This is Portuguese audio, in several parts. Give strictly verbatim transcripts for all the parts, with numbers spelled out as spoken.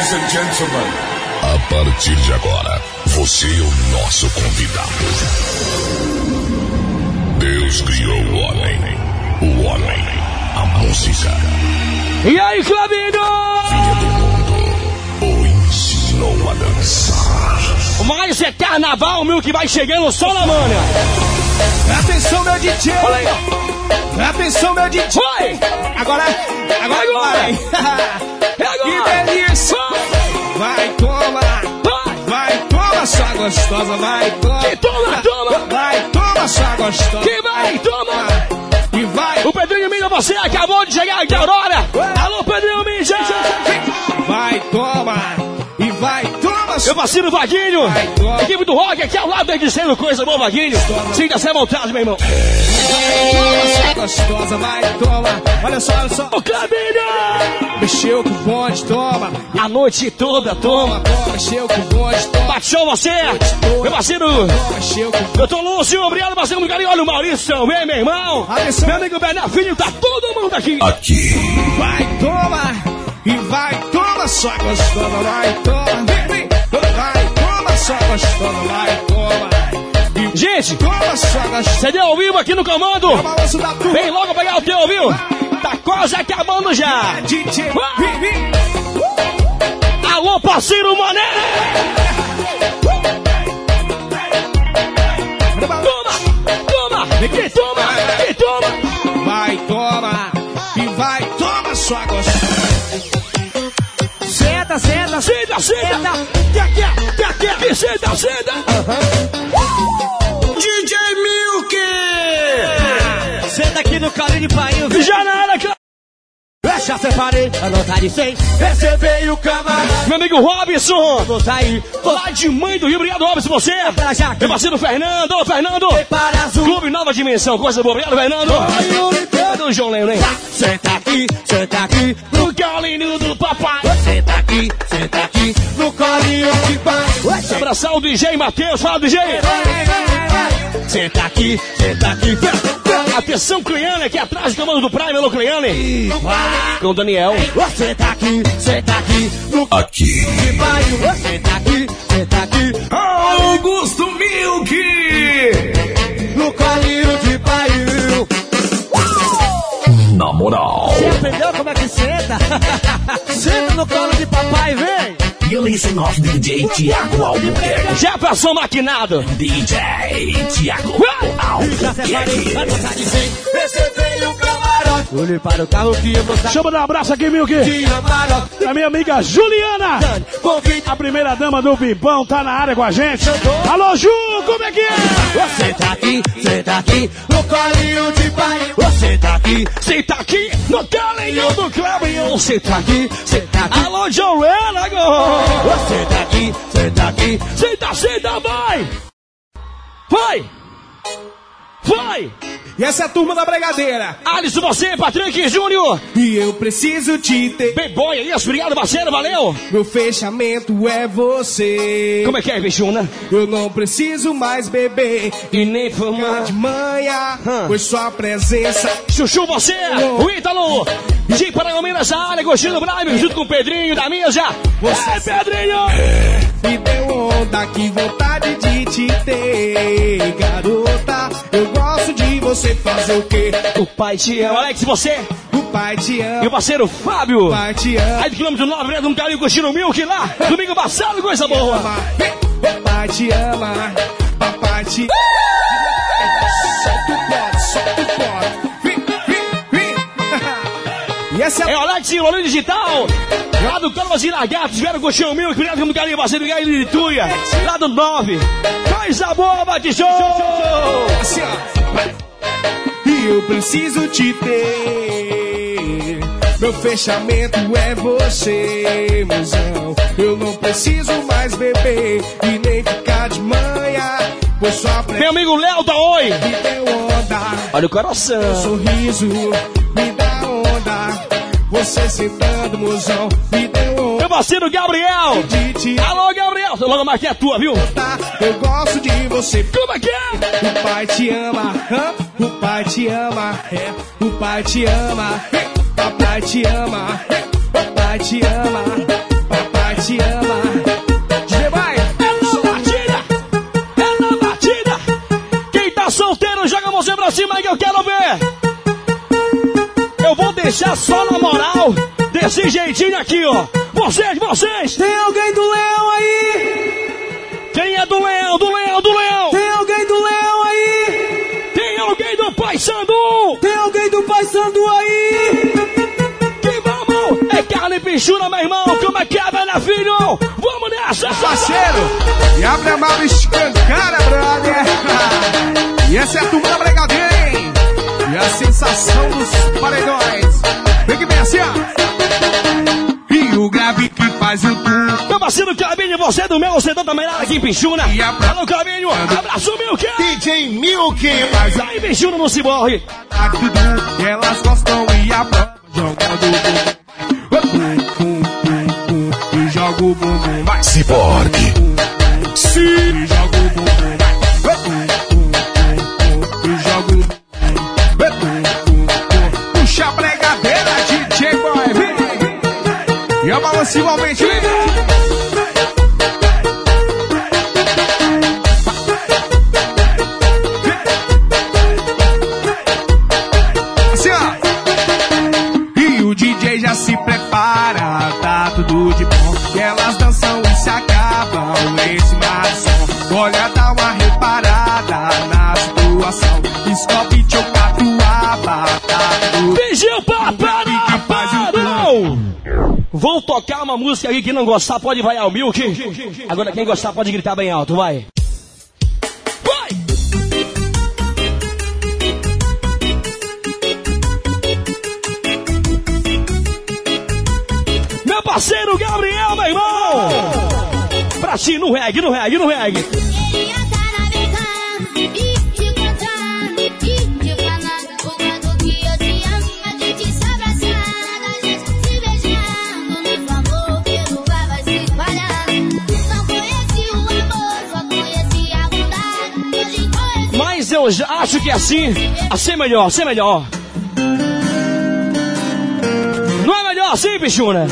Ladies and gentlemen, a partir de agora, você é o nosso convidado. Deus criou o homem, o homem, a música. E aí, Flavinho? Vinha do mundo, o ensinou a dançar. Mas é carnaval, meu, que vai chegando só na manha. Atenção, meu D J. Olha aí. Atenção, meu D J. Vai. Agora, agora, agora. vai. É agora. Que delícia. Vai, toma. Vai. Vai, toma, sua gostosa. Vai, toma. Que toma, toma. Vai, toma, sua gostosa. Que vai, toma. E vai. O Pedrinho Mídia, você acabou de chegar aqui, Aurora. Alô, Pedrinho Mídia. Vai, toma. E vai, toma. Meu parceiro Vaguinho. Vai, toma. Equipe do rock aqui ao lado, dizendo coisa boa, Vaguinho. Sinta-se à vontade, meu irmão. Toma, gostosa, vai, toma. Olha só, olha só. O Clabinha! Mexeu com o bonde, toma. A noite toda, toma. Toma, mexeu com o bonde, toma. Baixou você, meu parceiro. Toma, mexeu com o bonde. Eu tô Lúcio, obrigado, parceiro do carinho. Olha o Maurício também, meu irmão. Atenção. Meu amigo Bernardo Filho, tá todo mundo aqui. Aqui. Vai, toma. E vai, toma, sua gostosa, vai, toma. Vem, vem. Vai, toma, sua gostosa, vai, toma. Gente, Toma, sua gostosa. C D ao vivo aqui no comando. É o balanço da turma. Vem logo pegar o teu, viu? Tá quase acabando já. D J, vem, vem. Alô, parceiro Mané! Toma, toma, que toma, que toma. Vai, toma. E vai, toma, sua gostosa. Senta, senta, senta, senta. Quer, quer, quer, quer, que senta, senta. D J Milk! Senta aqui no calinho de painho. Já na área, cara. Já separei a nota de cem. Recebei o camarada. Meu amigo Robson. Vou sair. Lá de Mãe do Rio, obrigado, Robson, você. Pra Jaque. Meu parceiro Fernando, ô Fernando. Para azul. Clube Nova Dimensão, coisa boa, obrigado, Fernando. Cadê o João Leno, hein? Senta aqui, senta aqui. No colinho do papai. Senta aqui, senta aqui. No colinho de pai. Abraçar o D J Matheus, fala D J. Senta aqui, senta aqui. Atenção, Cleiane, aqui atrás do comando do Prime, alô, Cleiane. Com o Daniel. Senta aqui, senta aqui. No Aqui. de pai. Senta aqui, senta aqui. Augusto Milk! No colinho de pai. Na moral. Você aprendeu como é que senta? Senta no colo de papai, vem. You listen off D J Tiago Albuquerque. Já passou maquinado. D J Tiago Já separei a Albuquerque. nota de cem. Recebei o camarote. Olhei para o carro que eu vou sair. Chama de um abraço aqui, Milk. De camarote. A minha amiga Juliana. Convite. A primeira dama do Pipão tá na área com a gente. Alô, Ju, como é que é? Você tá aqui, senta aqui. No colinho de pai. Você tá aqui. Você tá aqui no calinho do Clebinho. Você tá aqui. Senta aqui. Alô, Joana, agora. Você tá aqui, senta aqui. Senta, senta, vai. Vai. Vai. E essa é a turma da Bregadeira. Alisson, você, Patrick Júnior. E eu preciso te ter. B-Boy, isso, obrigado, parceiro, valeu. Meu fechamento é você. Como é que é, bichuna? Eu não preciso mais beber E nem fumar. de manhã, Hum. pois sua presença. Chuchu, você, o Ítalo. G para Palmeiras, a área, Gostinho do Brave, junto com o Pedrinho da mesa. Você, Pedrinho. Me deu onda, que vontade de te ter, garota. Eu gosto de você fazer o quê? O pai te ama. Alex, você. O pai te ama. Meu parceiro Fábio. O pai te ama. Aí do quilômetro nove, né, de um carinho curtindo o Milk lá. Domingo passado, coisa boa. O pai te ama. Papai te solta o pote, solta o pote. Vim, vim, vim. E essa é É a... o Alex Lourinho Digital. Lá do Calvas e Lagartos, vieram com o Chão Milk. Obrigado com o carinho, parceiro Guilherme de Tuia. Lá do nove. Coisa boa, bate show. assim, ó. E eu preciso te ter. Meu fechamento é você, mozão. Eu não preciso mais beber e nem ficar de manhã, pois só pra... Meu amigo Léo da Oi. Me deu onda. Olha o coração. Sorriso, me dá onda. Você sentando, mozão, me deu onda. Meu parceiro Gabriel. Alô, Gabriel. Logo mais que é tua, viu? Eu gosto de você. Como é que é? O pai te ama, hã? O pai te ama, é. O pai te ama, papai te ama, papai te ama, papai te se ama. D J vai. É na batida, é na batida. Quem tá solteiro, joga você pra cima que eu quero ver. Eu vou deixar só na moral, desse jeitinho aqui, ó. Vocês, vocês. Tem alguém do Leão aí? Quem é do Leão, do Leão, do Leão? Tem alguém do Leão aí? Tem alguém do Pai Sandu? Tem alguém do Pai Sandu aí? Que vamos! É carne e pinchura, meu irmão. Como é que é, velho, filho? Vamos nessa, parceiro! E abre a mala, escancara, brother! E essa é a turma da Bregadeira, hein? E a sensação dos paredões. Vem que vem assim, ó. E o grave que faz o tum. Meu parceiro Cabinho, você é do meu, você também lá aqui em Pinchuna. Alô, Cabinho, abraço, Milk. D J Milk. Mas aí, Pinchuna, não se morre. E elas gostam e aprovam. Jogando bum, bum, e joga o bumbum, vai. Cyborg. Sim. E joga o bumbum, vai. E joga o bumbum. Puxa a pregadeira, D J Boy, vem. E a balança igualmente, vem. Assim, ó. E o D J já se prepara, tá tudo de bom. Que elas dançam e se acabam em cima do som. Olha, dá uma reparada na situação. Escope, tchocatuaba, tá tudo. Pediu pra parar, parou! Vou tocar uma música aqui, quem não gostar pode vaiar o Milk. Agora quem gostar pode gritar bem alto, vai. Vai! Meu parceiro Gabriel, meu irmão! Pra ti, no reggae, no reggae, no reggae. Queria estar navegando e te encontrando e te falando o quanto que eu te amo. A gente se abraçando, a gente se beijando. Muito amor pelo ar vai se espalhando. Não conheci o amor, só conheci a bondade. Hoje conheci. Mas eu já acho que é assim, assim é melhor, assim é melhor. Não é melhor assim, bichuna?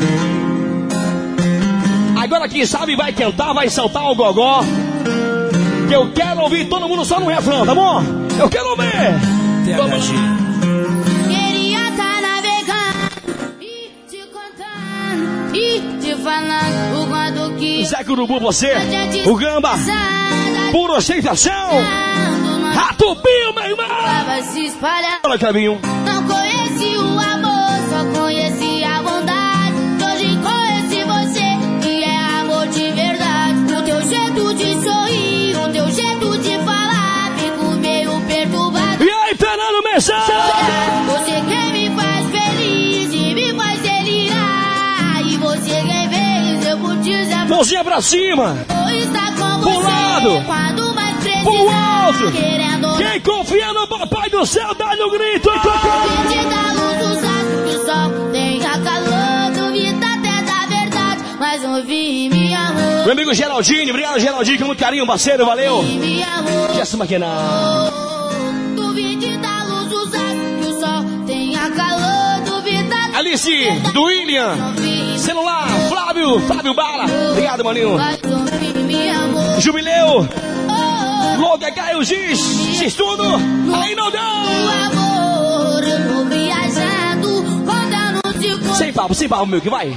Agora quem sabe vai cantar, vai saltar o gogó. Que eu quero ouvir todo mundo só no refrão, tá bom? Eu quero ouvir. Vamos. Queria estar navegando e te contando e te falando o quanto que Zé Curubu, você, o Gamba, pura ostentação. Rato Pio, meu irmão. vai se espalhar. Olha, Cabinho. Não conheci o amor, só conheci a bondade. Hoje conheci você, que é amor de verdade. O teu jeito de sorrir, o teu jeito de falar, fico meio perturbado. E aí, Fernando Mensah? Você quem me faz feliz e me faz delirar. E você quem fez eu curtir. Mãozinha pra cima. Vou estar com Pro você lado. quando mais precisar. Pro alto. Querendo Quem confia no Papai do Céu, dá-lhe o grito. Vinte da luz dos astros que o sol tenha calor. Duvida até da verdade, mas ouvi me amor. Meu amigo Geraldinho, obrigado Geraldinho, com muito carinho, parceiro, valeu. Me amor. Jéssica Maquena. Duvide da luz dos astros que o sol tenha calor. Duvida Alice, do William. Celular, Flávio, Flávio Bala. Obrigado, maninho. mas ouvi me amor. Jubileu, Oh, Loga Caio Giz, X tudo. Aí não o dá. amor, eu tô viajando. Quando eu não te conheço. Sem papo, sem papo, meu, que vai.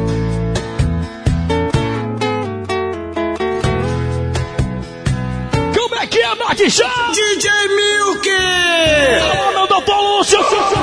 Como é que é, Marquinhos? D J Milk. Alô, meu doutor Lúcio.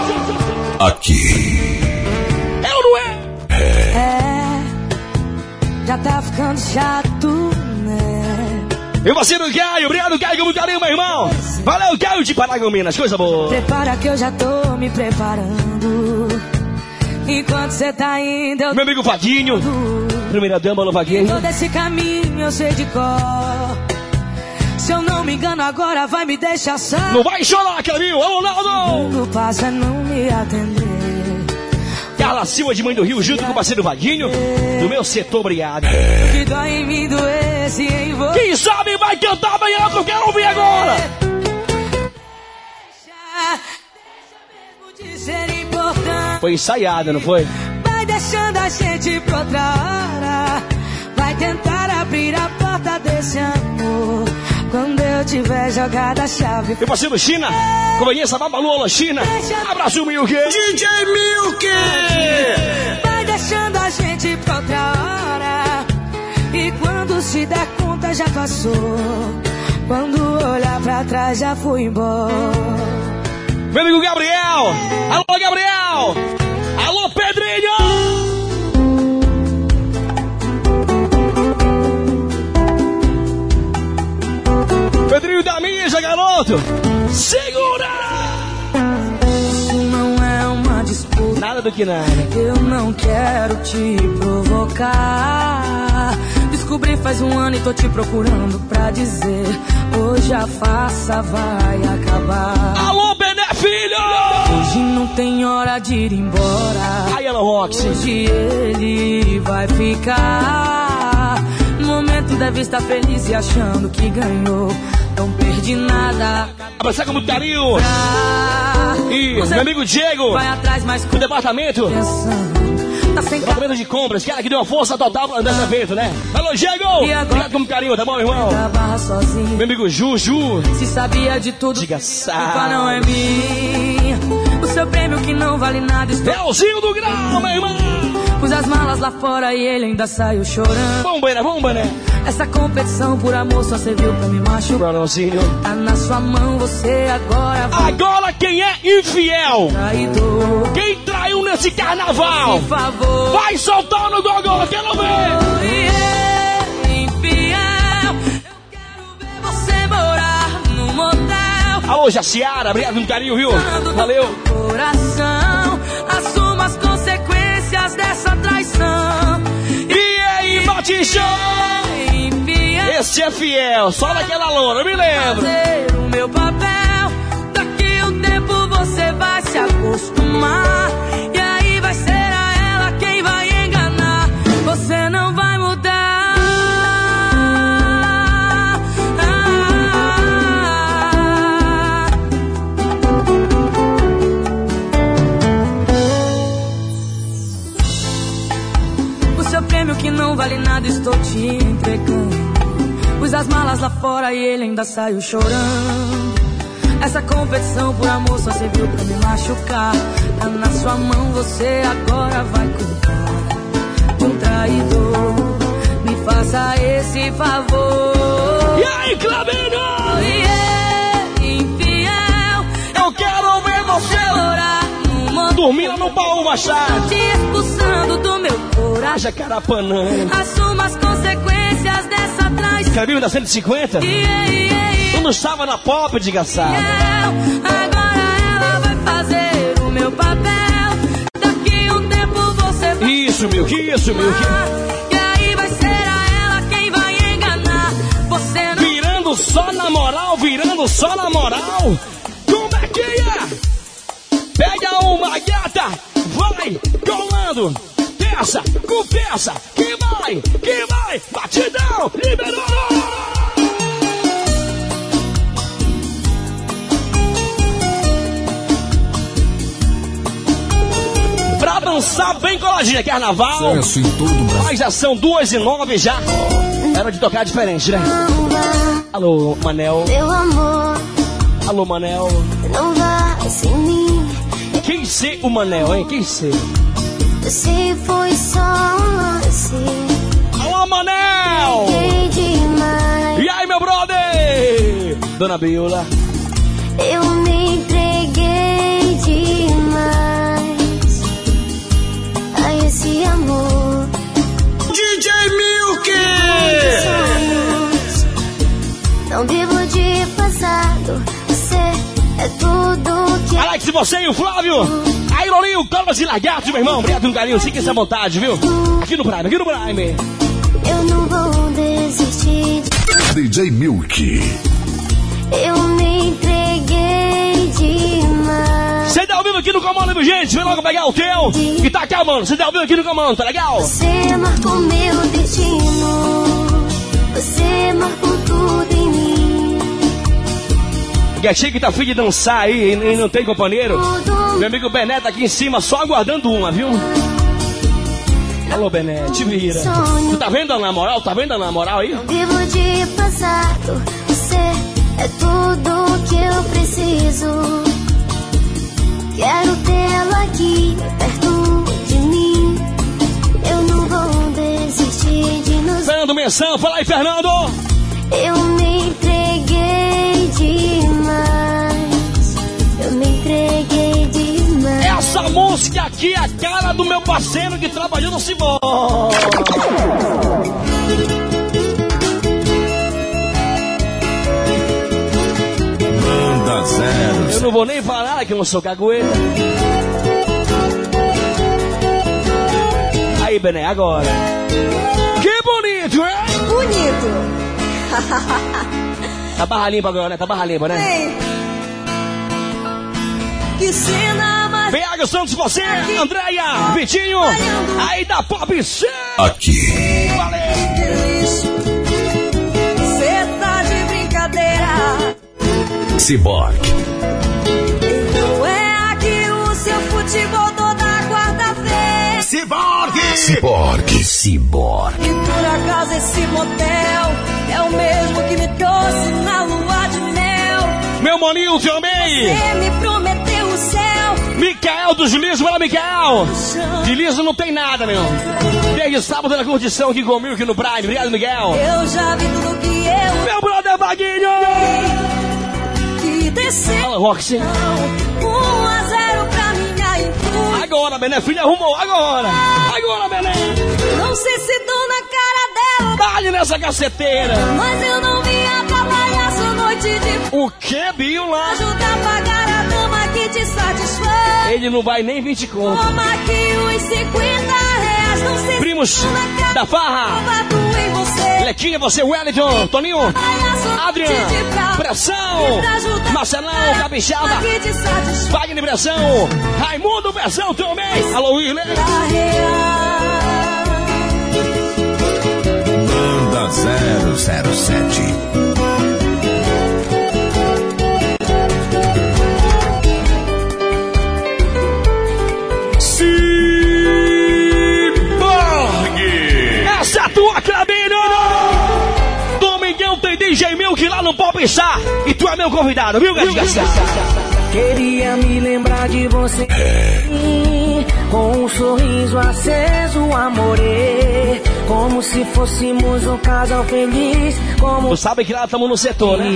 Aqui. É ou não é? É, já tá ficando chato, né? Meu parceiro Caio, obrigado, Caio, com muito carinho, meu irmão. Valeu, Caio de Paragominas, coisa boa. Prepara que eu já tô me preparando. Enquanto cê tá indo, eu Meu amigo Vaguinho, primeira dama, alô, Vaguinho. todo esse caminho eu sei de cor. Se eu não me engano agora vai me deixar só. Não vai chorar, Caminho, alô, Naldo. O passo é não me atender. Carla Silva de Mãe do Rio, junto com o parceiro Vaguinho, do meu setor, obrigado. Que dói em mim doesse em você. Quem sabe vai cantar bem alto, eu quero ouvir agora. Deixa mesmo de ser importante. Foi ensaiada, não foi? Vai deixando a gente pra outra hora. eu tiver jogado a chave. Meu parceiro China, conveniência Babalu, alô China. Abraço, Milk. D J Milk! Vai deixando a gente pra outra hora. E quando se der conta já passou. Quando olhar pra trás já fui embora. Meu amigo Gabriel. Alô, Gabriel. Alô, Pedrinho. Pedrinho da Mídia, garoto! Segura! Isso não é uma disputa. Nada do que nada. Eu não quero te provocar. Descobri faz um ano e tô te procurando pra dizer. Hoje a farsa vai acabar. Alô, Bené Filho! Hoje não tem hora de ir embora. Aí, Ela Roxy. Hoje ele vai ficar. No momento deve estar feliz e achando que ganhou. Não perdi nada. Abraçar com muito carinho. E Você meu amigo Diego. vai atrás, mas do departamento. pensando. Tá sem Departamento de compras. Cara que deu uma força total pra andar nesse evento, né? Alô, Diego. Obrigado com muito carinho, tá bom, irmão? da barra sozinho. Meu amigo Juju. Se sabia de tudo, Diga culpa não é minha. O seu prêmio que não vale nada. Estou Belzinho do Grau, meu irmão. pus as malas lá fora e ele ainda saiu chorando. Bomba, né? Bomba, né? Essa competição por amor só serviu pra me machucar. Brunãozinho. Tá na sua mão, você agora vai. Agora quem é infiel? Traidor. Quem traiu nesse carnaval? Por favor. Vai soltar no gogó, quero ver! E infiel, eu quero ver você morar no motel. Alô, Jaciara, obrigado pelo carinho, viu? Valeu! Coração, assuma as consequências dessa traição. E aí, Batichão? Infiel, Esse é fiel, só naquela loura, eu me lembro. fazer o meu papel. Daqui a um tempo você vai se acostumar. E aí vai ser a ela quem vai enganar. Você não vai mudar. O seu prêmio que não vale nada estou te entregando. Pus as malas lá fora e ele ainda saiu chorando. Essa competição por amor só serviu pra me machucar. Tá na sua mão, você agora vai culpar um traidor. Me faça esse favor. E aí, Clavino? E é infiel, Eu quero ver você chorar no motel. dormindo no baú, Machado. Te expulsando do meu coração. Haja Carapanã. Assuma as consequências dessa traição. Clavino da cento e cinquenta? E é, e é, e é. Tu não estava na pop, desgraçado. Agora ela vai fazer o meu papel. Daqui a um tempo você vai. Isso, Milk, isso, Milk. E aí vai ser a ela quem vai enganar. Você não. Virando só na moral, virando só na moral. Como é que é? Pega uma gata, vai colando. Peça, com peça, que vai, que vai. Batidão, liberou. Pra dançar bem coladinha, carnaval. Sucesso em todo o Brasil. Mas já são duas e nove já. Era de tocar diferente, né? Alô, Manel. Meu amor, Alô, Manel. não vai sem mim. Quem ser o Manel, hein? Quem ser? Você foi só um lance. Alô, Manel! Fiquei demais. E aí, meu brother? Dona Biola. Eu me entreguei demais a esse amor. D J Milk! Sonhos. Não vivo de passado. Você é tudo que Alex, você e o Flávio. Aí, Lolinho, Colas e Lagarto, meu irmão. Obrigado pelo carinho. Fique à vontade, viu? Aqui no Prime, aqui no Prime. eu não vou desistir. D J Milk. Eu me entreguei demais. Você tá ouvindo aqui no comando, viu, gente? Vem logo pegar o teu. E tá aqui, mano. Você tá ouvindo aqui no comando, tá legal? Você marcou meu destino. Você marcou tudo em mim. Gatinho que tá afim de dançar aí e não tem companheiro. Tudo Meu amigo Bené tá aqui em cima só aguardando uma, viu? Alô, Bené, te vira. Tu tá vendo a namoral? Tá vendo a namoral aí? vivo de passado. Você é tudo que eu preciso. Quero tê-la aqui, perto de mim. Eu não vou desistir de nos... Fernando Menção, fala aí, Fernando! Eu me entreguei demais. Eu me entreguei demais. Essa música aqui é a cara do meu parceiro que trabalhou no Cibor. Manda zero. Eu não vou nem falar que eu não sou cagueta. Aí, Bené, agora. Que bonito, hein? Bonito. Tá barra limpa agora, né? Tá barra limpa, né? Ei. Que cena mais... B H Santos, você, Andréia, Vitinho, aí da Pop C. Aqui. Valeu. Cê tá de brincadeira. Ciborgue. Então é aqui o seu futebol toda quarta-feira. Ciborgue. Ciborgue. Ciborgue. E por acaso esse motel é o mesmo que me trouxe na lua de mel. Meu maninho também. Você me prometeu o céu. Micael dos Liso, vai lá, Micael. De Liso não tem nada, meu. Desde sábado na curtição aqui comigo aqui no Prime. Obrigado, Miguel. Eu já vi tudo que eu... Meu brother Vaguinho. Que desceu. Fala, Roxy. um a zero pra minha intuição. Agora, Bené, filha, arrumou. Agora. Agora, Bené. Não sei se dou na cara dela. Dá-lhe nessa caceteira. Mas eu não vinha trabalhar essa noite de... O que, Bill, lá? Ajuda a pagar a dama que te satisfaz. Ele não vai nem vinte conto. Toma aqui os cinquenta reais. Não sei Primos se dou na cara da Farra. eu bato em você. Lequinha, você, Wellington, Toninho, Adrian, Pressão, Marcelão, Capixaba, Wagner Pressão, Raimundo Pressão também. Alô, Willer. Manda zero zero sete. Essa é a tua, Clabinho! Domingão tem D J Milk lá no Pop Star. E tu é meu convidado, viu, Garcia? Queria me lembrar de você É. com um sorriso aceso, amore, como se fôssemos um casal feliz. Como Tu sabe que lá estamos no setor, né?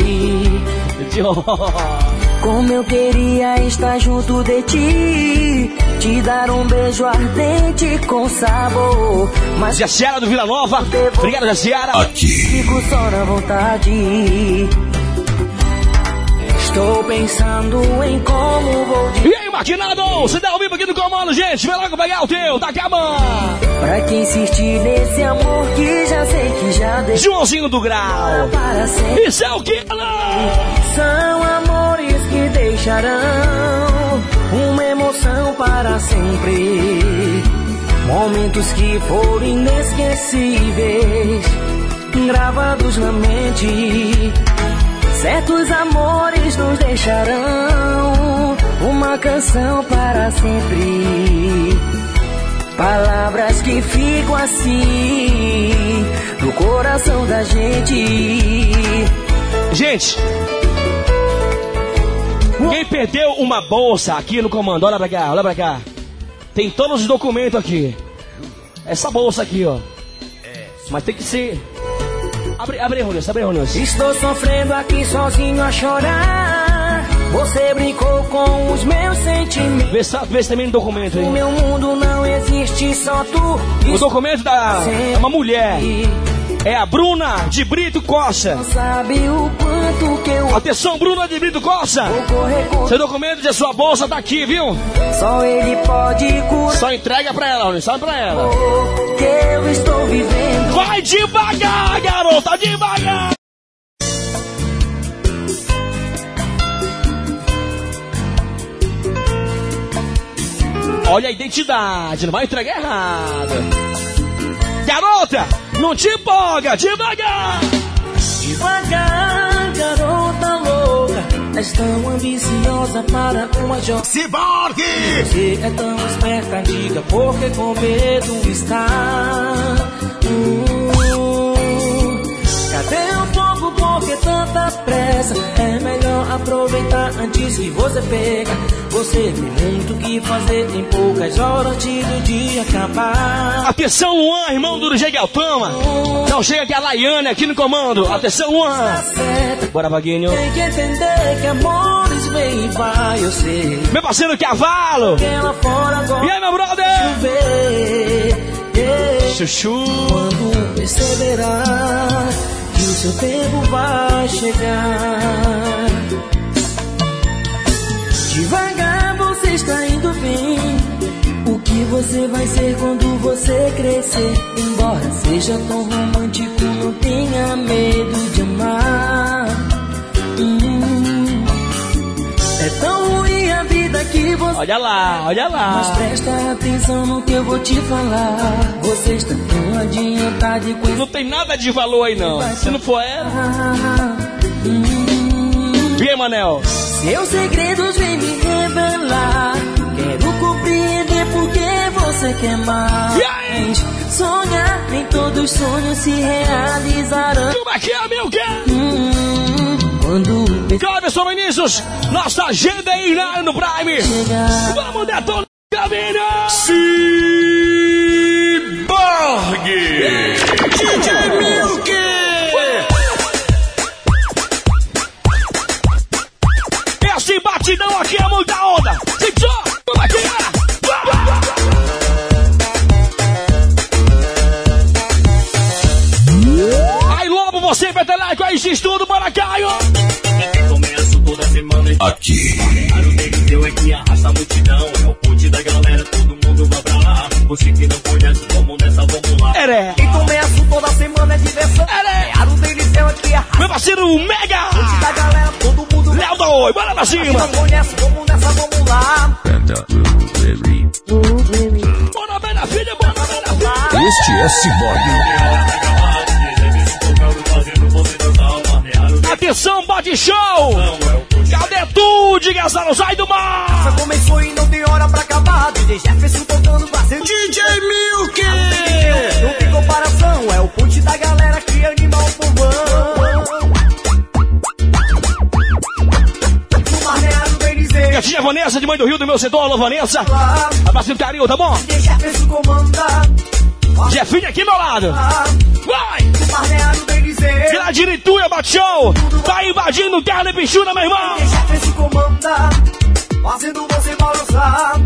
Como eu queria estar junto de ti, te dar um beijo ardente com sabor. Mas Jaciara do Vila Nova. Obrigado, Jaciara. Aqui. fico só na vontade. Estou pensando em como vou te... E aí, Marquinado? Você dá ao vivo aqui no comando, gente. Vem logo pegar o teu. Tá acabando. Pra que insistir nesse amor que já sei que já deixou Joãozinho do Grau. para sempre. Isso é o que? São amores que deixarão uma emoção para sempre. Momentos que foram inesquecíveis, gravados na mente. Certos amores nos deixarão uma canção para sempre. Palavras que ficam assim no coração da gente. Gente, quem perdeu uma bolsa aqui no comando, olha pra cá, olha pra cá. Tem todos os documentos aqui. Essa bolsa aqui, ó. Mas tem que ser... Abre, abre, Ronius, abre, Ronius. Estou sofrendo aqui sozinho a chorar. Você brincou com os meus sentimentos. Vê se, vê se também no documento aí. O meu mundo não existe, só tu. O documento da é uma mulher. É a Bruna de Brito Costa. Não sabe o quanto que eu Atenção, Bruna de Brito Costa. vou correr com... Seu documento de sua bolsa tá aqui, viu? Só ele pode curar. Só entrega pra ela, Ronius, só pra ela. Que eu estou vivendo. Vai devagar, garota, devagar. Olha a identidade, não vai entregar errado. Garota, não te empolga, devagar. Devagar, garota louca. És tão ambiciosa para uma jovem. Ciborgue! Você é tão esperta, diga porque com medo está. Hum, cadê o fogo, por que tanta pressa? isso e você pega. Você tem muito o que fazer, tem poucas horas antes do dia acabar. Atenção, Luan, irmão do D J Galtama. Não chega que a Laiane aqui no comando. Atenção, Luan. Tá certo. Bora, Vaguinho. Tem que entender que amores vem e vai, eu sei. Meu parceiro Cavalo. Que lá fora agora E aí, meu brother? chover, yeah. Chuchu. Quando perceberá que o seu tempo vai chegar. Devagar você está indo bem. O que você vai ser quando você crescer? Embora seja tão romântico, não tenha medo de amar. hum. É tão ruim a vida que você... Olha lá, olha lá. Mas presta atenção no que eu vou te falar. Você está tão adiantado e com... Não tem nada de valor aí, não. Se não for ela... hum. E aí, Manel? Seus segredos vêm me revelar. Quero compreender por que você quer mais. Sonhar, nem todos os sonhos se realizarão. Como é que é, meu quê? Hum, quando Cleverson Vinícius, nossa agenda aí na- no Prime. chegar. Vamos detonar, caminho! Ciborgue! D J Milk! Esse batidão aqui é muita onda. Tchau, como é que é? Aí, Lobo, você, Peteleco, aí, X-Tudo, bora, Caio. Começo toda semana. Aqui. Claro, dele deu é que arrasta a multidão. É o ponte da galera, todo mundo vai pra lá. Você que não conhece, vamos nessa, vamos lá. Eré. E começo toda semana é diversão. Eré. Claro, dele deu aqui a Meu parceiro Mega. da galera, todo mundo vai. Léo da Oi, bora pra Se cima. não conhece, vamos nessa, vamos lá. Bora, bem na filha, bora, bem na filha. Este é Ciborgue. Atenção, bate show. Cadê tu? Diga essa, não sai do mar. Já começou e não tem hora pra acabar. D J Jefferson tocando fazendo. D J Milk! Não tem comparação, é o ponte da galera que anima o povão. No Marneado Belize, Minha tia Vanessa, de Mãe do Rio, do meu setor. Alô, Vanessa. lá, Abraço do carinho, tá bom? D J Jefferson comanda. Jefinho aqui do meu lado. Vai! No Marneado Belize, Vila de Irituia, bate show. Tá invadindo terra de Pichuna, meu irmão. D J Jefferson comanda, fazendo você balançar.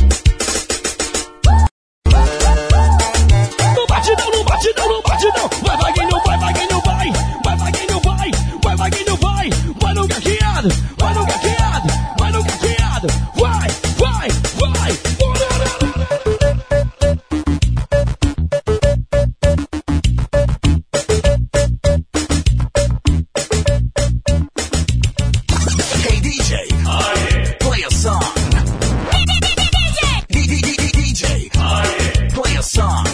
No batidão, no batidão, no batidão. Vai, Vaguinho, vai, Vaguinho, vai. Vai, Vaguinho, vai. Vai, Vaguinho, vai. Vai no gaqueado, vai no gaqueado, vai no gaqueado. Vai, vai, vai. Hey D J, play a song. D J, play a song.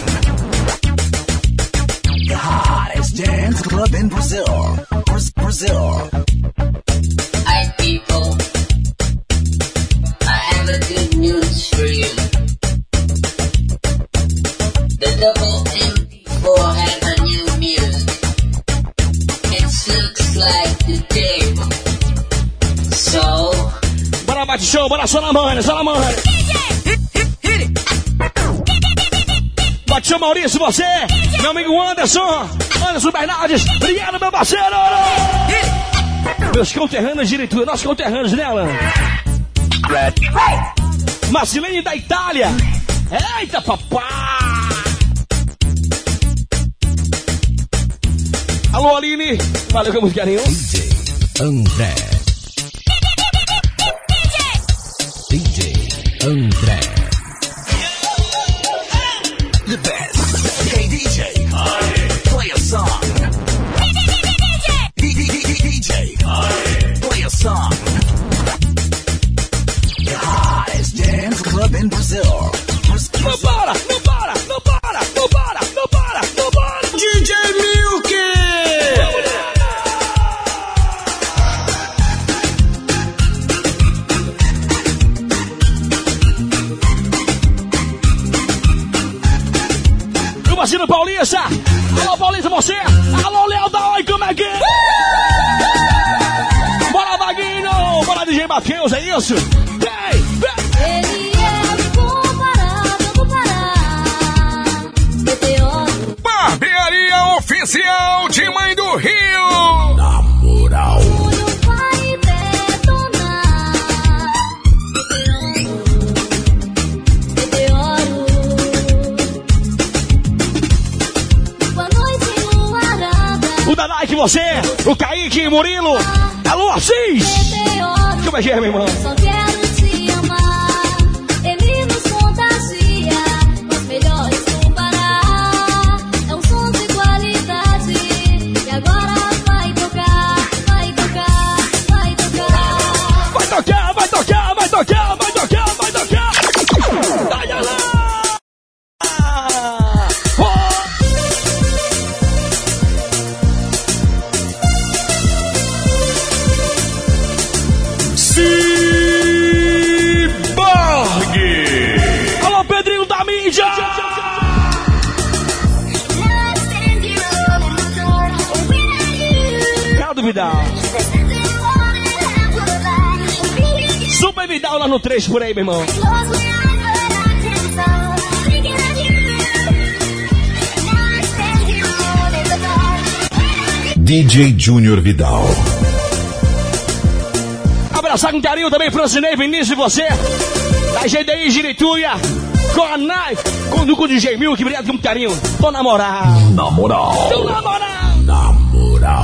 The hottest dance club in Brazil. Braz- Brazil. Hi people, I have a good news for you. The double M P four has a new music. It looks like the table. So, Bora, bate show, bora, só na manha, só na manha. Bate show, Maurício, você. Meu amigo Anderson. Anderson Bernardes. Obrigado, meu parceiro. Meus conterrâneos de Irituia, nossos conterrâneos, né, Alan? Marcilene da Itália. Eita, papá. Alô, Aline. Valeu, com muito carinho. D J André. D J André. The best. Hey D J, play a song. D J, play a song. The hottest dance club in Brazil. Não para, não para, não para, não para, não para, não para. D J Milk! Meu parceiro Paulista. Alô, Paulista, você. Alô, Léo da Oi, como é que é? Bora, Vaguinho, Bora, D J Matheus, é isso? Vem, vem! Ele é comparado, comparar. Meteoro. Barbearia Oficial de Mãe do Rio. Na moral. Tudo vai detonar. Meteoro. Boa noite, luarada. O Danai, você, o Kaique, Murilo, alô, Assis! Meteoro. Como é que é, meu irmão? Só quero te amar. Ele nos contagia. Os melhores comparar. É um som de qualidade. E agora vai tocar, vai tocar, vai tocar. Vai tocar, vai tocar, vai tocar, vai tocar, vai tocar! Olha lá! Ciborgue. Alô, Pedrinho da mídia! Caldo Vidal. Super Vidal lá no três por aí, meu irmão. D J Júnior Vidal. Abraçar com carinho também, Francinei, Vinícius e você. Da G D I Girituia. Com a Knife. Com o Duco D J Milk. Obrigado com carinho. Tô na moral. Na moral. Tô na moral. Na moral.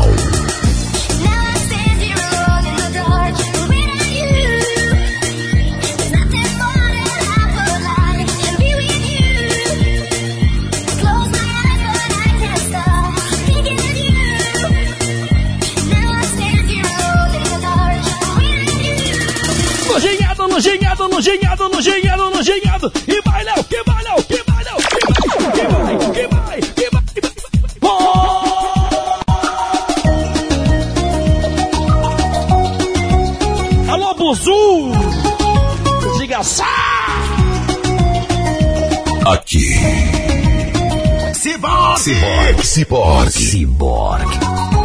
Nojinhado, nojinhado, nojinhado, nojinhado, nojinhado. E vai, Léo, que vai, Léo, que vai, Léo. Que vai, que vai, que vai, que vai. Oh! Alô, Buzu. Diga sá. Aqui. Ciborgue. Ciborgue. Ciborgue. Ciborgue.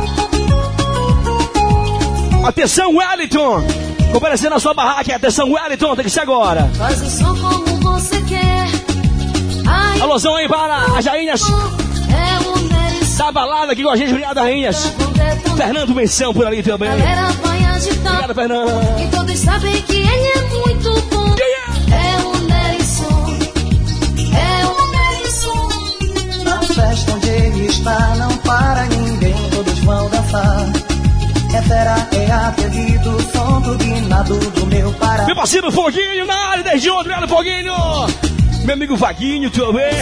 Atenção, Wellington. Comparecendo na sua barraca. Atenção, Wellington. Tem que ser agora. Faz o som como você quer. Ai, Alôzão aí para as rainhas é o Neris. da balada aqui com a gente. Obrigado, rainhas. Fernando Menção por ali também. Galera vai agitar. Obrigado, Fernando. E todos sabem que ele é muito bom. É o Nerisson. É o Nerisson. Na festa onde ele está, não para ninguém, todos vão dançar. É fera, é atrevido, som turbinado do meu Pará. Meu parceiro Foguinho na área desde ontem, obrigado, Foguinho. Meu amigo Vaguinho também.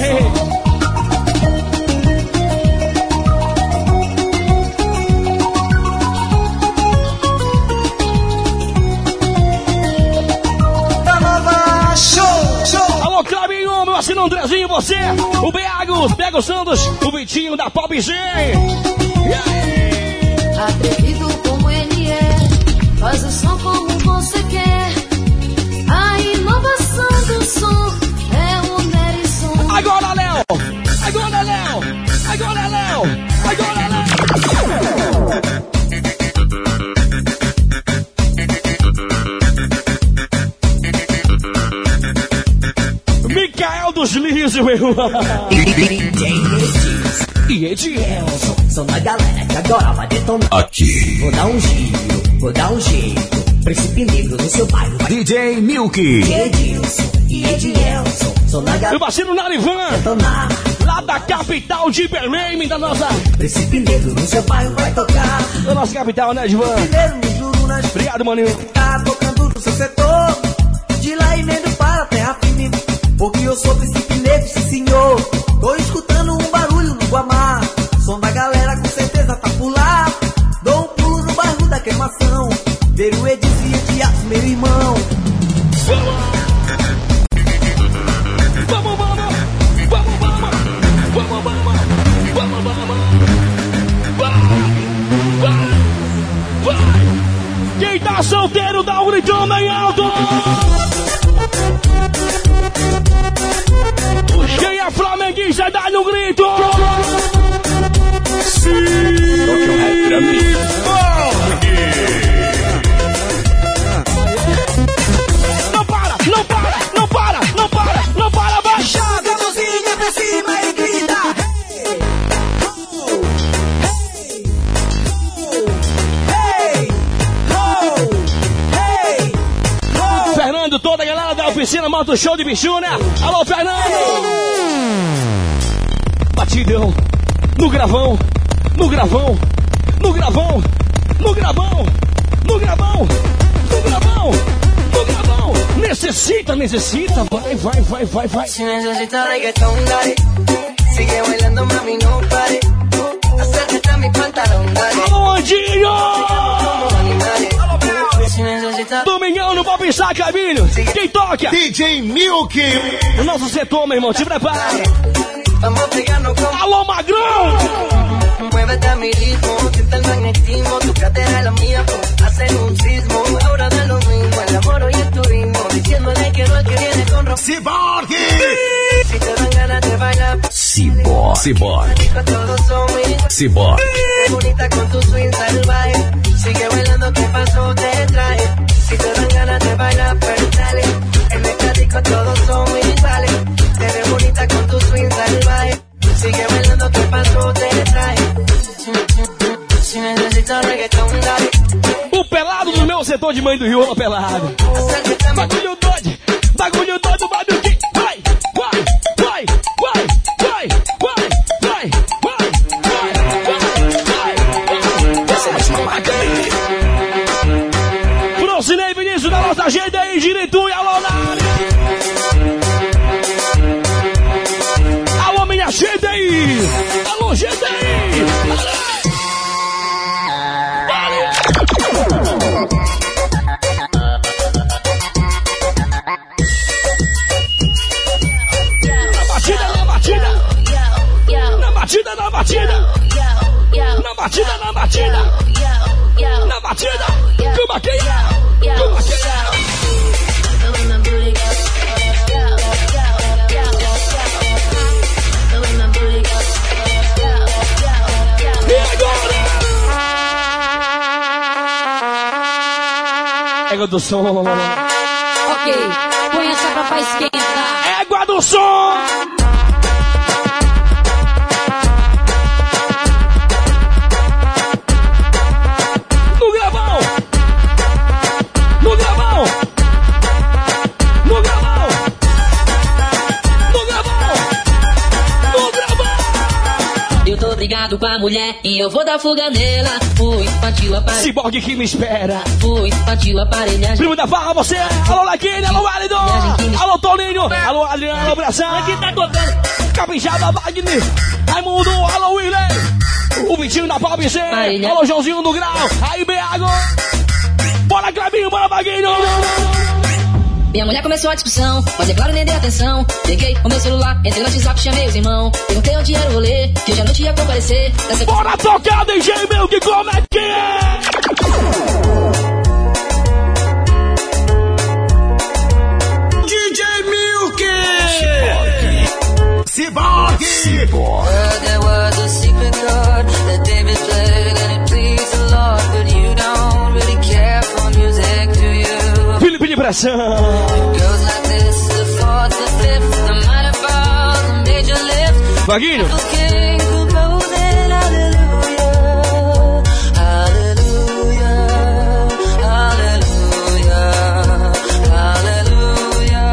Da nova show, show. Alô, Clabinho, meu assino Andrezinho, você, o Beagos, Bego Santos, o Vitinho da Pop G. E aí? Atrevido como ele é, faz o som como você quer. A inovação do som é o Nerisson. Agora, Léo! Agora, Léo! Agora, Léo! Agora, Léo! Micael dos Lisos, meu irmão! E Edielson. Sou na galera que agora vai detonar. Aqui. Vou dar um giro, vou dar um jeito. Príncipe negro no seu bairro vai D J Milk. Edilson e Edielson. Sou na Meu galera parceiro Narivan, detonar. lá da capital de Belém, da nossa, Príncipe negro no seu bairro vai tocar. da nossa capital, né, Edivan? Primeiro me juro nas Obrigado, maninho. tá tocando no seu setor. De lá emendo para a terra firme. Porque eu sou príncipe negro, sim senhor. Tô escutando um barulho no Guamá. Som da galera com certeza tá por lá. Dou um pulo no bairro da queimação. Ver o Edson e Ediato, meu irmão. Vamos, vamos, vamos, vamos, vamos, vamos, vamos, vamos, vai, vai, vai. Quem tá solteiro dá um gritão bem alto. Quem é flamenguista dá um grito. Piscina Moto Show de Bichuna. Alô, Fernando. Batidão. No gravão. No gravão. No gravão. No gravão. No gravão. No gravão. No gravão. Necessita, necessita. Vai, vai, vai, vai, vai. Si necesitas reggaetón, dale. Sigue bailando, mami, no pare. Acércate a mi pantalón, dale. Alô, Andinho. Domingão no Pop Star Caminho. Quem toca? D J Milk. O nosso setor, meu irmão, te prepara. Alô, Magrão. Muévete a mi ritmo, siente el magnetismo. Tu cadera es la mía, hacen un sismo. Ahora da lo mismo, el amor hoy es turismo. Diciéndole que no es que viene con rock. Cyborg. Si te dan ganas de bailar. Cyborg. Cyborg. Todos son mis. Cyborg. Bonita con tu swing salvaje. Sigue bailando, ¿qué pasó? Te traje. Si te dan ganas de bailar, pues dale. En esta disco todos son mis, vale. Te ves bonita con tu swing salvaje. Sigue bailando, ¿qué pasó? Te traje. Si necesitas reggaetón, dale. O pelado do meu setor de Mãe do Rio, alô, pelado. Bagulho doido, bagulho doido, bagulho que vai, vai, vai, vai, vai, vai, vai, vai, vai, vai, vai. Essa é mais uma marca aí. Procinei Vinícius da nossa gente aí, direito e alô, na área. Alô, minha gente aí. Alô, gente aí. Batida na batida, na batida, na batida, na batida, como aqui, como aqui. E agora? Égua do som. Ok, põe essa pra esquentar. Égua do som. Com a mulher e eu vou dar fuga nela. Fui, partiu a parede. Cyborg que me espera. Fui, partiu a parede. Primo da farra, você. Alô, Laquine, alô, Alido. Alô, Toninho. Alô, Adriano, alô, Bração. Aqui tá tocando. Capixaba, Wagner. Raimundo, alô, Willen. O Vitinho da Pop C. Alô, Joãozinho do Grau. Aí, Beago. Bora, Clebinho, bora, Baguinho. Minha mulher começou a discussão, mas é claro, nem dei atenção. Peguei o meu celular, entrei no WhatsApp, chamei os irmãos. Perguntei onde era o rolê, que já não tinha comparecer. Nessa... Bora tocar, D J Milk, como é que é? D J Milk! Cyborg! Cyborg! Well, there was a secret chord that David played and it pleased the Lord, but you don't really care for music, do you? Felipe de Pressão. Goes like this, the fourth, the fifth, the minor fall, the major lift. Baguinho. King composing, hallelujah, hallelujah, hallelujah, hallelujah,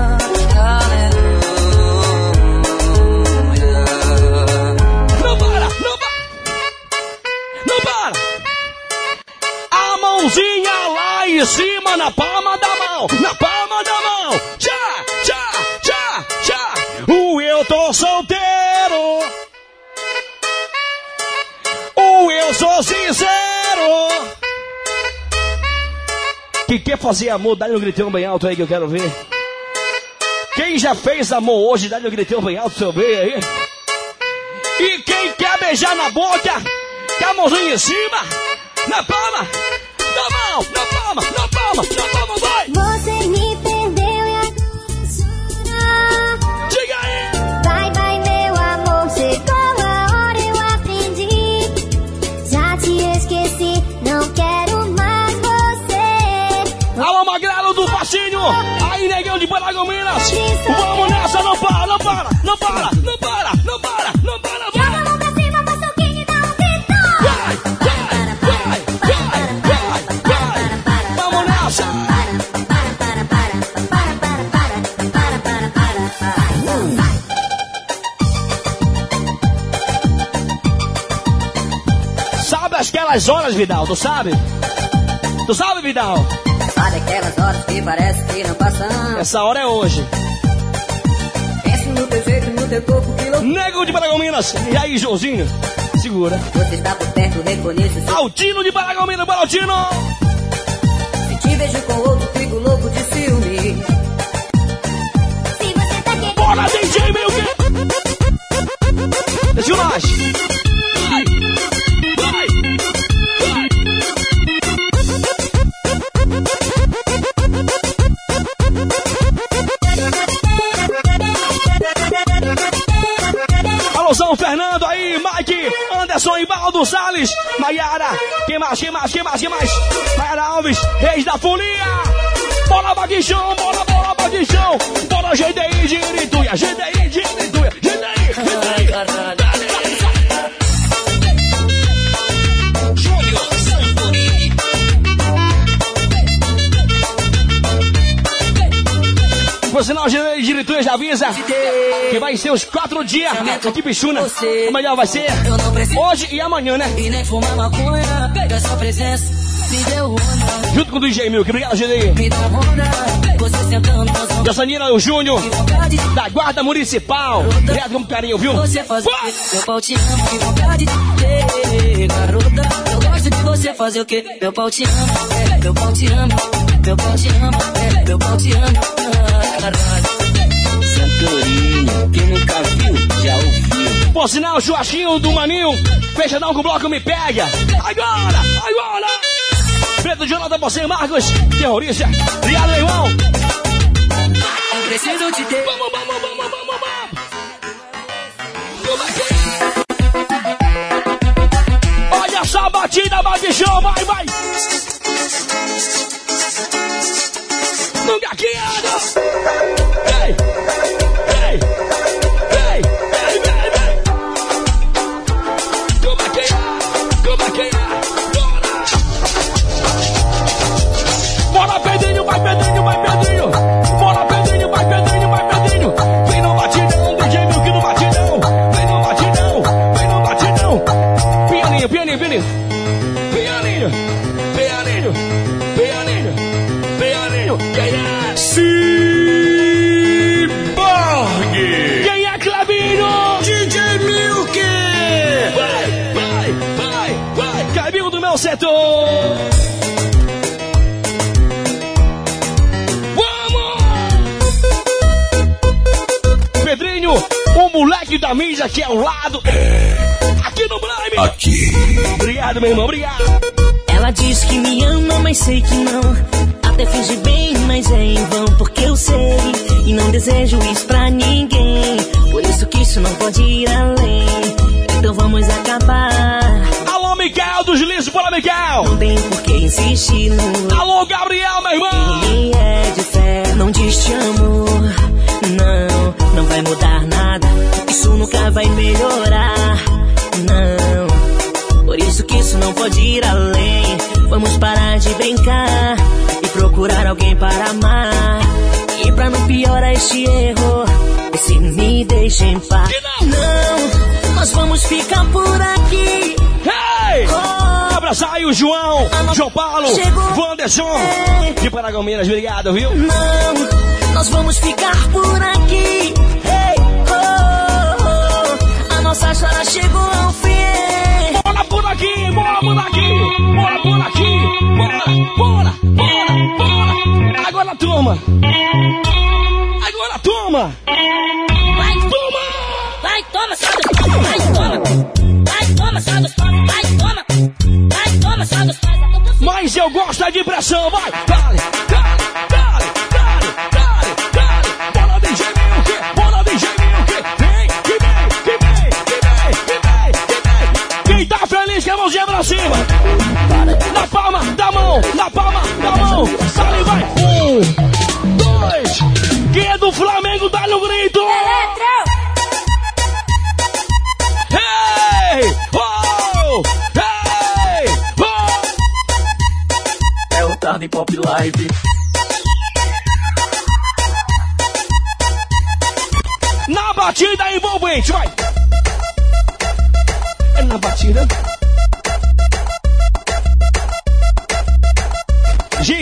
hallelujah. Não para, não para, não para. A mãozinha lá em cima, na palma da mão, na palma da mão. Tchá, tchá, tchá, tchá. O eu tô solteiro. O eu sou sincero. Quem quer fazer amor, dá-lhe um gritão bem alto aí que eu quero ver. Quem já fez amor hoje, dá-lhe um gritão bem alto, seu bem aí. E quem quer beijar na boca, com a mãozinha em cima, na palma da mão, na palma, na palma, na palma, vai! Você me perdeu e agora chora. Diga aí! Vai, vai, meu amor, chegou a hora, eu aprendi. Já te esqueci, não quero mais você. Alô, Magrelo do Passinho! Aí, negão de Paragominas! Vamos nessa, não para, não para, não para, não para, não para, não para, vai! Joga a mão pra cima, faz soquinho e dá um grito. Vai, vai, vai, vai, vai, vai! Vamos nessa! aquelas horas, Vidal, tu sabe? Tu sabe, Vidal? Sabe aquelas horas que parece que não passam. Essa hora é hoje. Penso no teu jeito, no teu corpo que louco. Nego de Paragominas. E aí, Joãozinho? Segura. Você está por perto, reconheço seu... Altino de Paragominas, bora, Altino! Se te vejo com outro, fico louco de ciúme. Se você tá querendo... Bora, D J Milk! Deixa eu mais. Vai, vai, vai. Alôzão, Fernando aí, Mike, Anderson, Ibaldo, Salles, Maiara, quem mais, quem mais, quem mais, quem mais? Maiara Alves, Reis da Folia. Bora, Baguichão, bora, bora, Baguichão. Bora, G D I de Irituia, G D I de Irituia, G D I, G D I. Júnior Santorini. Por sinal, G D I de Irituia já avisa que vai ser os quatro dias aqui, bichuna. O melhor vai ser hoje e amanhã, né? E nem fumar maconha, pega sua presença. Junto com o D J Milk, obrigado, G D I. Jassanina, o Júnior, da Guarda Municipal. Obrigado com carinho, viu? Você faz o quê? Meu pau te ama, que vontade de ter, garota. Eu gosto de você fazer o quê? Meu pau te ama, é, meu pau te ama, meu pau te ama, é, meu pau te ama, ah, caralho. Santorini, quem nunca viu, já ouviu. Por sinal, o churrasquinho do Maninho, fechadão com o bloco me pega. Agora, agora. Preto Jonathan, você, Marcos, terrorista. Obrigado, meu irmão. Eu preciso te ter. Vamos, vamos, vamos, vamos, vamos. Olha essa batida, Baguichão, vai, vai. No gaqueado. Ei, ei, ei, ei, ei, ei. Go baquear, go baquear. Bora, Pedrinho, vai, Pedrinho, vai, Pedrinho. Bora, Pedrinho, vai, Pedrinho, vai, Pedrinho. Vem no batidão, D J Milk no batidão. Vem no batidão, vem no batidão. Pianinho, pianinho, pianinho. Pianinho, pianinho, pianinho, pianinho. Quem é? Ciborgue. Quem é, Clebinho? D J Milk. Vai, vai, vai, vai. Clebinho do meu setor. Pedrinho, o moleque da mídia aqui ao lado. Aqui no Blime. Aqui. Obrigado, meu irmão, obrigado. Ela diz que me ama, mas sei que não. Até finge bem, mas é em vão. Porque eu sei e não desejo isso pra ninguém. Por isso que isso não pode ir além. Então vamos acabar. Alô, Miguel dos Lisos, bora, Miguel. Não tem por que insistir no... Alô, Gabriel, meu irmão. Quem é de fé, não diz te amo. Não, não vai mudar nada. Isso nunca vai melhorar. Não, por isso que isso não pode ir além. Vamos parar de brincar e procurar alguém para amar. E pra não piorar este erro, se me deixa em paz. Não, nós vamos ficar por aqui. Hey! Oh, abraçar aí o João, João Paulo, Wanderson de Paragominas, obrigado, viu? Não, nós vamos ficar por aqui. Hey, oh, oh, a nossa história chegou ao fim. Bora por aqui, bora por aqui, bora por aqui, bora, bora, bora, bora. Agora toma, agora toma, vai, toma, vai, toma, só dos pais, vai, toma, vai, toma, só dos pais, vai, toma, vai, toma, só dos pais. Mas eu gosto é de pressão, vai, dale, dale, dale, dale, dale, dale. Bora D J Milk, bora D J Milk, vem, que vem, que vem, que vem, que vem, que vem. Quem tá feliz que a mãozinha pra cima. Na palma da mão, na palma da mão. Sale, vai. Um, dois. Quem é do Flamengo, dá-lhe um grito. Eletro! Hey! Oh! Hey! Oh! É o Tarde Pop Live. Na batida envolvente, vai! É na batida.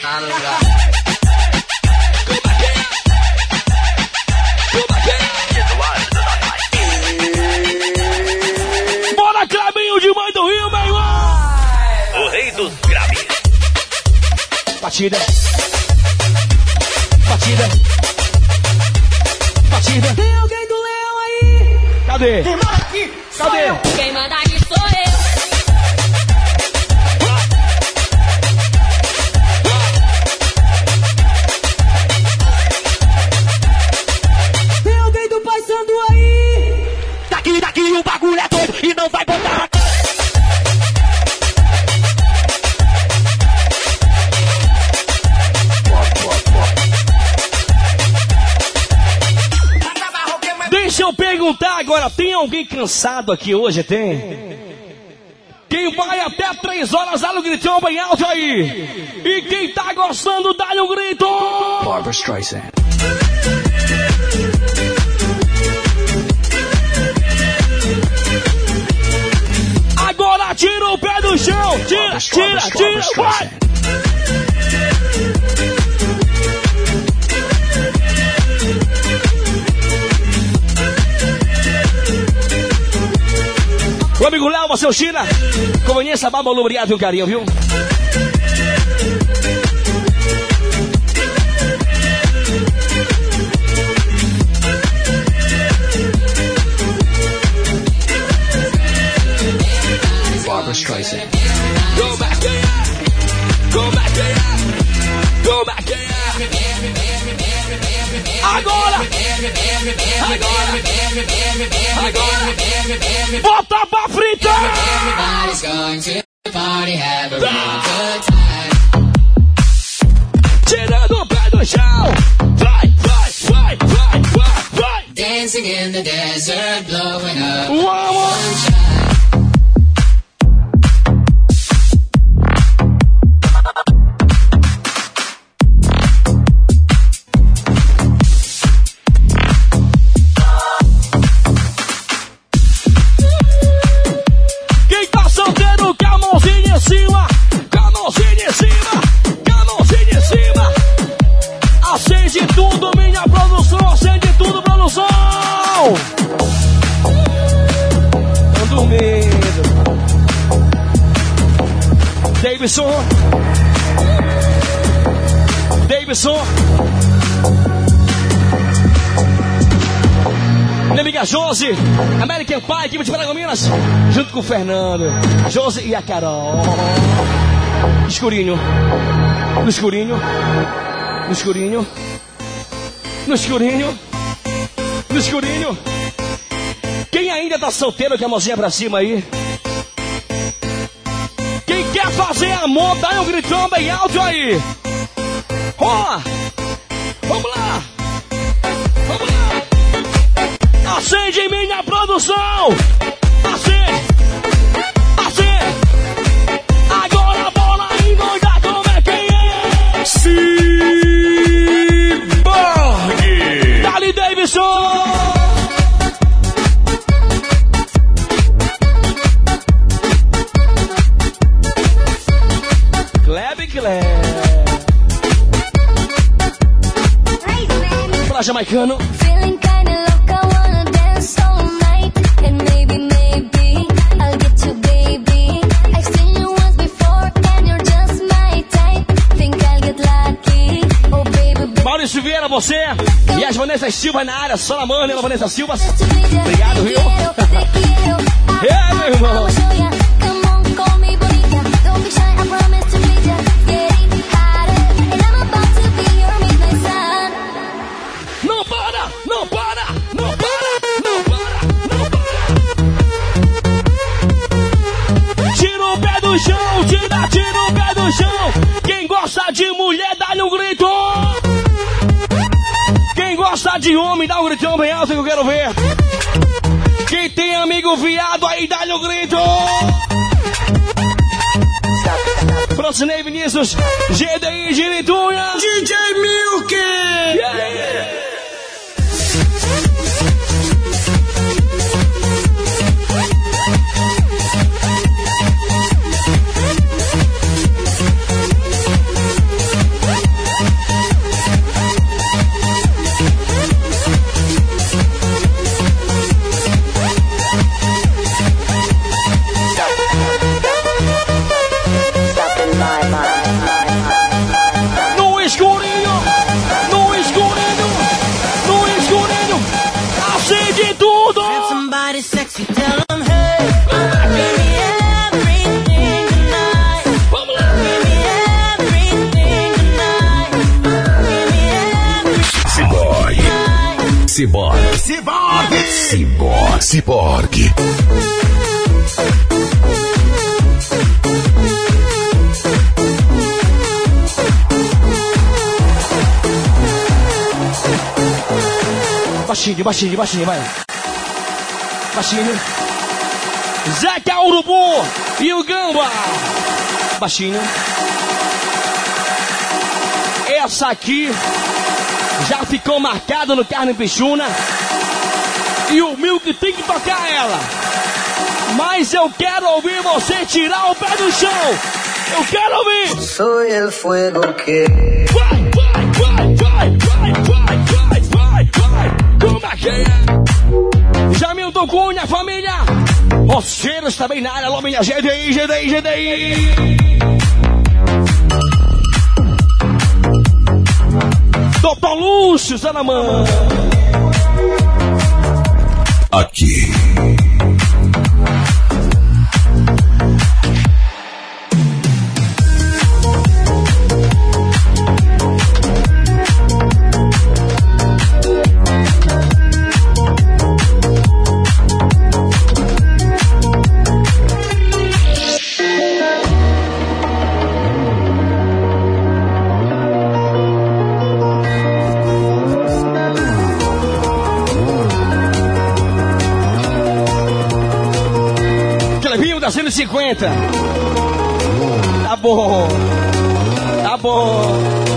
Bora, Clebinho de Mãe do Rio, meu irmão! O rei dos graves. Batida. Batida. Batida. Tem alguém do Leão aí? Cadê? Quem manda aqui? Cadê? Quem manda aqui sou eu. Tem alguém do Pai Sandu aí? Daqui, daqui, o bagulho é doido e não vai botar. Deixa eu perguntar agora, tem alguém cansado aqui hoje? Tem? Quem vai até três horas, dá um gritão bem alto aí. E quem tá gostando, dá um grito. Barbra Streisand. Agora tira o pé do chão. Tira, tira, tira, vai. O amigo Léo, você o China, conveniência, baba, lubriado e um carinho, viu? Barbra Streisand. Go back there, go back there, go back there. Agora! Agora! Agora! Bota pra fritar! Everybody's going to the party, have a real good time. Tirando o pé do chão! Vai, vai, vai, vai, vai, vai! Dancing in the desert, blowing up Vamos! sunshine. Quem tá solteiro, com a mãozinha em cima! Com a mãozinha em cima! Com a mãozinha em cima! Acende tudo, minha produção! Acende tudo, produção! Ando medo! Davidson! Davidson! Minha amiga Josi, American Pie, equipe de Paragominas, junto com o Fernando, Josi e a Carol. Escurinho, no escurinho, no escurinho, no escurinho, no escurinho. Quem ainda tá solteiro, que a mãozinha pra cima aí. Quem quer fazer amor, dá um gritão bem alto aí. Rola, vamos lá, vamos lá. Acende minha produção! Acende! Acende! Agora a bola endoida, como é quem é? Cyborg! Dali Davidson! Kleb, Kleb! Pra jamaicano! Feeling kinda loca, wanna dance all night. And maybe, maybe I'll get you, baby. I've seen you once before and you're just my type. Think I'll get lucky. Oh baby, baby. Maurício Vieira, você e as Vanessa Silva na área, só na mão, né, Vanessa Silva? Obrigado, viu? É, meu irmão! Come on, call me bonita. Don't be shy, I promise to be just getting hotter. And I'm about to be your midnight sun. Não para, não para, não para, não para, não para. Tira o pé do chão, tira, tira o pé do chão. Quem gosta de mulher, dá-lhe um grito. Quem gosta de homem, dá um gritão bem alto que eu quero ver. Quem tem amigo viado aí, dá-lhe um grito. Francinei Vinícius, G D I Girituia, D J Milk. Yeah. No escurinho, no escurinho, no escurinho, acende tudo. Somebody sexy, tell them hey, give me everything tonight. Give me everything tonight. Give me everything. Ciborgue. Ciborgue. Ciborgue. Ciborgue. Ciborgue. Baixinho, baixinho, baixinho, vai. Baixinho. Zeca Urubu e o Gamba. Baixinho. Essa aqui já ficou marcada no Carne Pichuna. E o Milk tem que tocar ela. Mas eu quero ouvir você tirar o pé do chão. Eu quero ouvir. Soy el fuego que... Vai, vai, vai, vai, vai, vai, vai, vai, vai. Como é que é? Jamilton Cunha, família. Roceiros também na área. Alô, minha G D I, G D I, G D I. doutor Lúcio, Zanamã. Aqui. cento e cinquenta. Tá bom. Tá bom.